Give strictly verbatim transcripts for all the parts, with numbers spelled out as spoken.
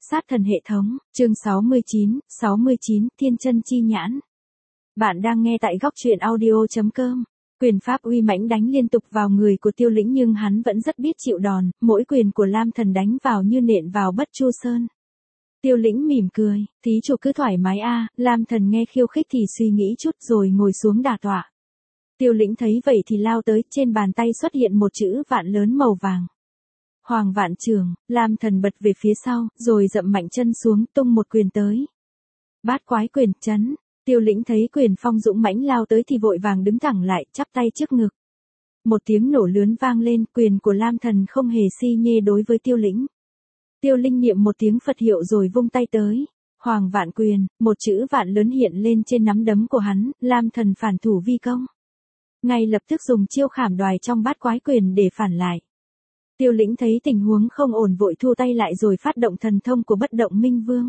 Sát thần hệ thống, chương sáu mươi chín, sáu mươi chín, Thiên chân chi nhãn. Bạn đang nghe tại góc truyện audio chấm com. Quyền pháp uy mãnh đánh liên tục vào người của Tiêu Lĩnh nhưng hắn vẫn rất biết chịu đòn, mỗi quyền của Lam Thần đánh vào như nện vào Bất Chu Sơn. Tiêu Lĩnh mỉm cười, thí chủ cứ thoải mái a. Lam Thần nghe khiêu khích thì suy nghĩ chút rồi ngồi xuống đả tọa. Tiêu Lĩnh thấy vậy thì lao tới, trên bàn tay xuất hiện một chữ vạn lớn màu vàng. Hoàng Vạn Trường. Lam Thần bật về phía sau, rồi dậm mạnh chân xuống, tung một quyền tới. Bát Quái Quyền, chấn. Tiêu Lĩnh thấy quyền phong dũng mãnh lao tới thì vội vàng đứng thẳng lại, chắp tay trước ngực. Một tiếng nổ lớn vang lên, quyền của Lam Thần không hề si nhê đối với Tiêu Lĩnh. Tiêu Linh niệm một tiếng Phật hiệu rồi vung tay tới. Hoàng Vạn Quyền, một chữ vạn lớn hiện lên trên nắm đấm của hắn, Lam Thần phản thủ vi công. Ngay lập tức dùng chiêu khảm đoài trong Bát Quái Quyền để phản lại. Tiêu Lĩnh thấy tình huống không ổn vội thu tay lại rồi phát động thần thông của Bất Động Minh Vương.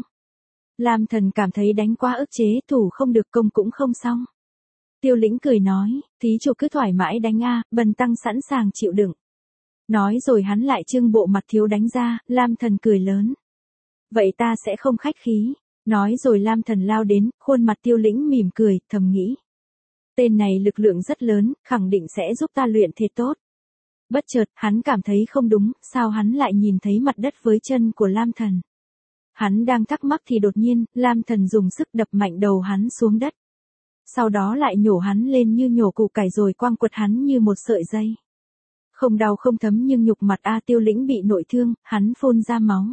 Lam Thần cảm thấy đánh quá ức chế, thủ không được công cũng không xong. Tiêu Lĩnh cười nói, thí chủ cứ thoải mái đánh a, bần tăng sẵn sàng chịu đựng. Nói rồi hắn lại trưng bộ mặt thiếu đánh ra, Lam Thần cười lớn. Vậy ta sẽ không khách khí. Nói rồi Lam Thần lao đến, khuôn mặt Tiêu Lĩnh mỉm cười, thầm nghĩ. Tên này lực lượng rất lớn, khẳng định sẽ giúp ta luyện thể tốt. Bất chợt, hắn cảm thấy không đúng, sao hắn lại nhìn thấy mặt đất với chân của Lam Thần. Hắn đang thắc mắc thì đột nhiên, Lam Thần dùng sức đập mạnh đầu hắn xuống đất. Sau đó lại nhổ hắn lên như nhổ củ cải rồi quăng quật hắn như một sợi dây. Không đau không thấm nhưng nhục mặt A. Tiêu Lĩnh bị nội thương, hắn phun ra máu.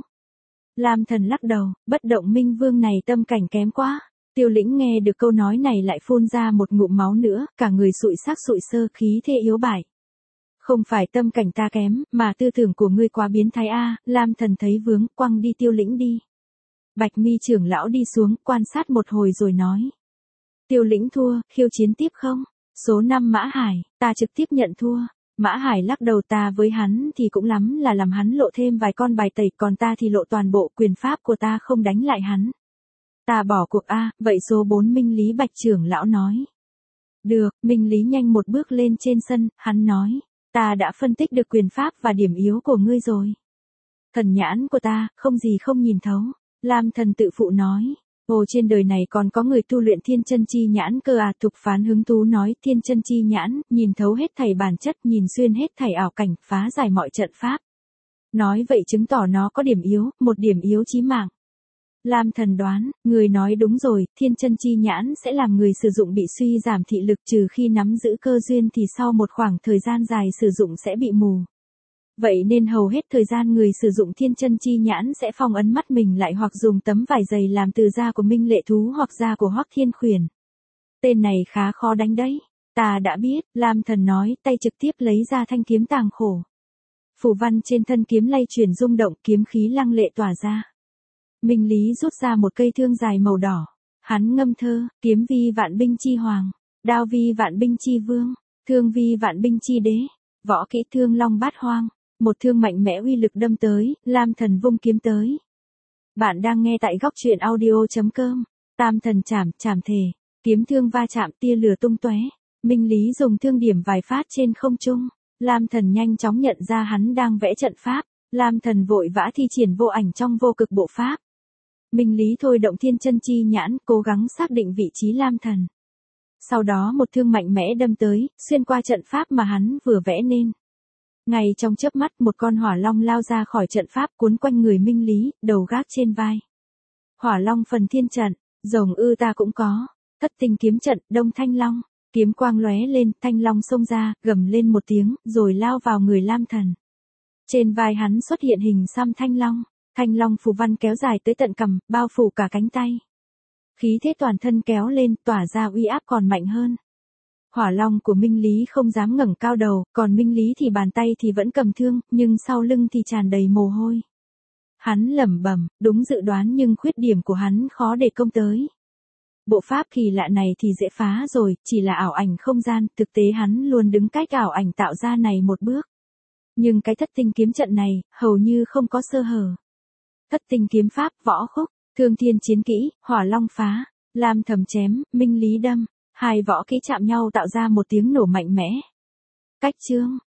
Lam Thần lắc đầu, Bất Động Minh Vương này tâm cảnh kém quá. Tiêu Lĩnh nghe được câu nói này lại phun ra một ngụm máu nữa, cả người sụi xác sụi sơ, khí thế yếu bại. Không phải tâm cảnh ta kém, mà tư tưởng của ngươi quá biến thái a. Lam Thần thấy vướng, quăng đi Tiêu Lĩnh đi. Bạch Mi trưởng lão đi xuống, quan sát một hồi rồi nói. Tiêu Lĩnh thua, khiêu chiến tiếp không? Số năm Mã Hải, ta trực tiếp nhận thua. Mã Hải lắc đầu, ta với hắn thì cũng lắm là làm hắn lộ thêm vài con bài tẩy, còn ta thì lộ toàn bộ, quyền pháp của ta không đánh lại hắn. Ta bỏ cuộc a. Vậy số bốn Minh Lý. Bạch trưởng lão nói. Được, Minh Lý nhanh một bước lên trên sân, hắn nói. Ta đã phân tích được quyền pháp và điểm yếu của ngươi rồi. Thần nhãn của ta, không gì không nhìn thấu. Lam Thần tự phụ nói. Ồ, trên đời này còn có người tu luyện thiên chân chi nhãn cơ à? Thục Phán hứng thú nói, thiên chân chi nhãn, nhìn thấu hết thảy bản chất, nhìn xuyên hết thảy ảo cảnh, phá giải mọi trận pháp. Nói vậy chứng tỏ nó có điểm yếu, một điểm yếu chí mạng. Lam Thần đoán, người nói đúng rồi, thiên chân chi nhãn sẽ làm người sử dụng bị suy giảm thị lực, trừ khi nắm giữ cơ duyên thì sau một khoảng thời gian dài sử dụng sẽ bị mù. Vậy nên hầu hết thời gian người sử dụng thiên chân chi nhãn sẽ phong ấn mắt mình lại hoặc dùng tấm vải dày làm từ da của Minh Lệ Thú hoặc da của Hoắc Thiên Khuyển. Tên này khá khó đánh đấy. Ta đã biết, Lam Thần nói, tay trực tiếp lấy ra thanh kiếm tàng khổ. Phù văn trên thân kiếm lay chuyển rung động, kiếm khí lăng lệ tỏa ra. Minh Lý rút ra một cây thương dài màu đỏ. Hắn ngâm thơ, kiếm vi vạn binh chi hoàng, đao vi vạn binh chi vương, thương vi vạn binh chi đế, võ kỹ thương long bát hoang. Một thương mạnh mẽ uy lực đâm tới, Lam Thần vung kiếm tới. Bạn đang nghe tại góc truyện audio chấm com. Tam thần chảm, chảm thể, kiếm thương va chạm, tia lửa tung tóe. Minh Lý dùng thương điểm vài phát trên không trung. Lam Thần nhanh chóng nhận ra hắn đang vẽ trận pháp. Lam Thần vội vã thi triển vô ảnh trong vô cực bộ pháp. Minh Lý thôi động thiên chân chi nhãn, cố gắng xác định vị trí Lam Thần. Sau đó một thương mạnh mẽ đâm tới, xuyên qua trận pháp mà hắn vừa vẽ nên. Ngay trong chớp mắt một con hỏa long lao ra khỏi trận pháp cuốn quanh người Minh Lý, đầu gác trên vai. Hỏa long phần thiên trận, rồng ư ta cũng có. Thất tinh kiếm trận, Đông Thanh Long. Kiếm quang lóe lên, thanh long xông ra, gầm lên một tiếng, rồi lao vào người Lam Thần. Trên vai hắn xuất hiện hình xăm thanh long. Thanh long phù văn kéo dài tới tận cằm, bao phủ cả cánh tay. Khí thế toàn thân kéo lên, tỏa ra uy áp còn mạnh hơn. Hỏa long của Minh Lý không dám ngẩng cao đầu, còn Minh Lý thì bàn tay thì vẫn cầm thương, nhưng sau lưng thì tràn đầy mồ hôi. Hắn lẩm bẩm, đúng dự đoán nhưng khuyết điểm của hắn khó để công tới. Bộ pháp kỳ lạ này thì dễ phá rồi, chỉ là ảo ảnh không gian, thực tế hắn luôn đứng cách ảo ảnh tạo ra này một bước. Nhưng cái thất tinh kiếm trận này, hầu như không có sơ hở. Thất tinh kiếm pháp, võ khúc, thương thiên chiến kỹ, hỏa long phá, Lam Thầm chém, Minh Lý đâm. Hai võ kỹ chạm nhau tạo ra một tiếng nổ mạnh mẽ. Cách chương,